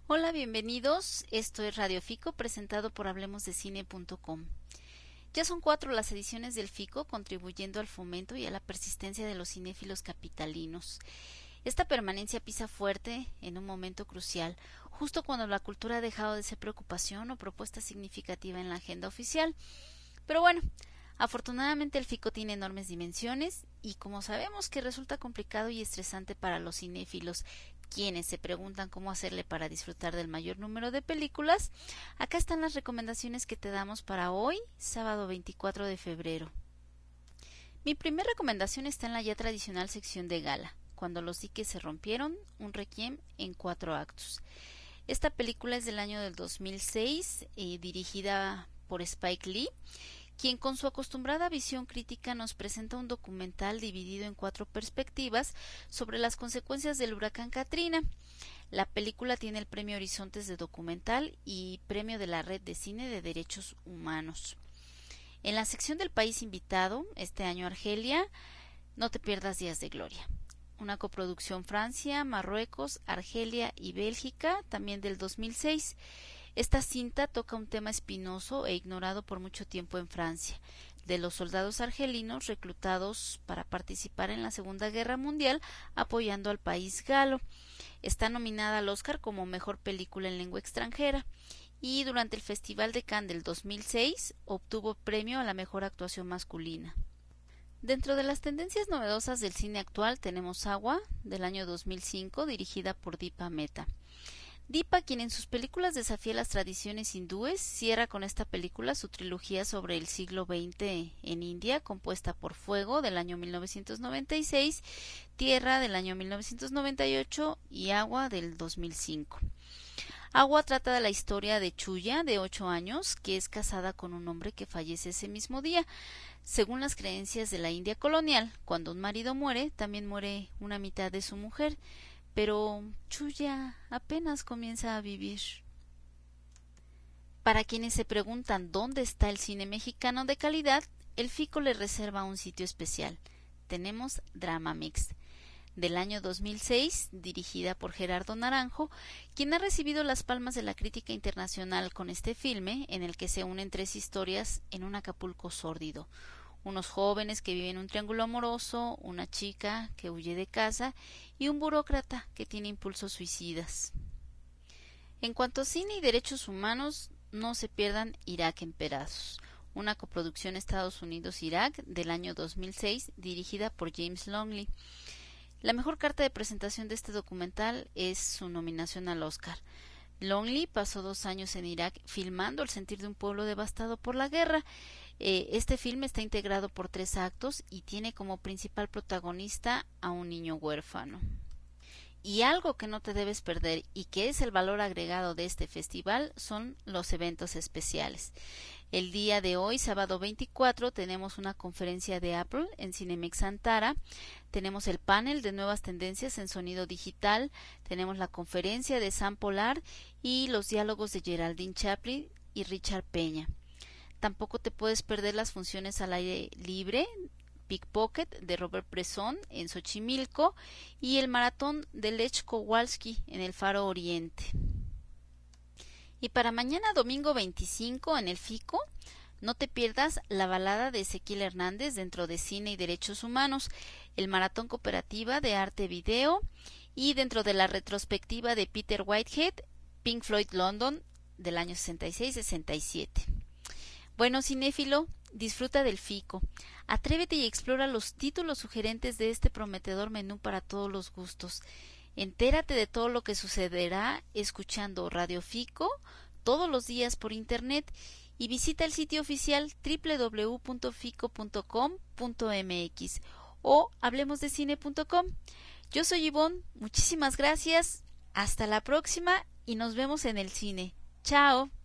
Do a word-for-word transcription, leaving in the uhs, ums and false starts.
Hola, bienvenidos. Esto es Radio Fico, presentado por hablemos de cine punto com. Ya son cuatro las ediciones del Fico, contribuyendo al fomento y a la persistencia de los cinéfilos capitalinos. Esta permanencia pisa fuerte en un momento crucial, justo cuando la cultura ha dejado de ser preocupación o propuesta significativa en la agenda oficial. Pero bueno, afortunadamente el Fico tiene enormes dimensiones y como sabemos que resulta complicado y estresante para los cinéfilos, quienes se preguntan cómo hacerle para disfrutar del mayor número de películas, acá están las recomendaciones que te damos para hoy, sábado veinticuatro de febrero. Mi primera recomendación está en la ya tradicional sección de gala, Cuando los diques se rompieron, un requiem en cuatro actos. Esta película es del año del dos mil seis, eh, dirigida por Spike Lee, quien con su acostumbrada visión crítica nos presenta un documental dividido en cuatro perspectivas sobre las consecuencias del huracán Katrina. La película tiene el premio Horizontes de Documental y premio de la Red de Cine de Derechos Humanos. En la sección del país invitado, este año Argelia, no te pierdas Días de Gloria. Una coproducción Francia, Marruecos, Argelia y Bélgica, también del dos mil seis. Esta cinta toca un tema espinoso e ignorado por mucho tiempo en Francia, de los soldados argelinos reclutados para participar en la Segunda Guerra Mundial apoyando al país galo. Está nominada al Oscar como Mejor Película en Lengua Extranjera y durante el Festival de Cannes del dos mil seis obtuvo premio a la Mejor Actuación Masculina. Dentro de las tendencias novedosas del cine actual tenemos Agua, del año dos mil cinco, dirigida por Deepa Mehta. Deepa, quien en sus películas desafía las tradiciones hindúes, cierra con esta película su trilogía sobre el siglo veinte en India, compuesta por Fuego, del año mil novecientos noventa y seis, Tierra, del año mil novecientos noventa y ocho y Agua, del dos mil cinco. Agua trata de la historia de Chuya, de ocho años, que es casada con un hombre que fallece ese mismo día. Según las creencias de la India colonial, cuando un marido muere, también muere una mitad de su mujer, pero Chuya apenas comienza a vivir. Para quienes se preguntan dónde está el cine mexicano de calidad, el Fico le reserva un sitio especial. Tenemos Drama Mix, del año dos mil seis, dirigida por Gerardo Naranjo, quien ha recibido las palmas de la crítica internacional con este filme, en el que se unen tres historias en un Acapulco sórdido. Unos jóvenes que viven un triángulo amoroso, una chica que huye de casa y un burócrata que tiene impulsos suicidas. En cuanto a cine y derechos humanos, no se pierdan Irak en pedazos, una coproducción Estados Unidos-Irak del año dos mil seis, dirigida por James Longley. La mejor carta de presentación de este documental es su nominación al Oscar. Longley pasó dos años en Irak filmando el sentir de un pueblo devastado por la guerra. Eh, este filme está integrado por tres actos y tiene como principal protagonista a un niño huérfano. Y algo que no te debes perder y que es el valor agregado de este festival son los eventos especiales. El día de hoy, sábado veinticuatro, tenemos una conferencia de Apple en Cinemex Antara, tenemos el panel de nuevas tendencias en sonido digital, tenemos la conferencia de Sam Polar y los diálogos de Geraldine Chaplin y Richard Peña. Tampoco te puedes perder las funciones al aire libre, Pickpocket de Robert Bresson en Xochimilco y el maratón de Lech Kowalski en el Faro Oriente. Y para mañana domingo veinticinco en el Fico, no te pierdas la balada de Ezequiel Hernández dentro de Cine y Derechos Humanos, el maratón cooperativa de arte video y dentro de la retrospectiva de Peter Whitehead, Pink Floyd London del año sesenta y seis sesenta y siete. Bueno, cinéfilo, disfruta del Fico. Atrévete y explora los títulos sugerentes de este prometedor menú para todos los gustos. Entérate de todo lo que sucederá escuchando Radio Fico todos los días por internet y visita el sitio oficial doble u doble u doble u punto fico punto com punto m x o hablemos de cine punto com. Yo soy Ivonne, muchísimas gracias, hasta la próxima y nos vemos en el cine. Chao.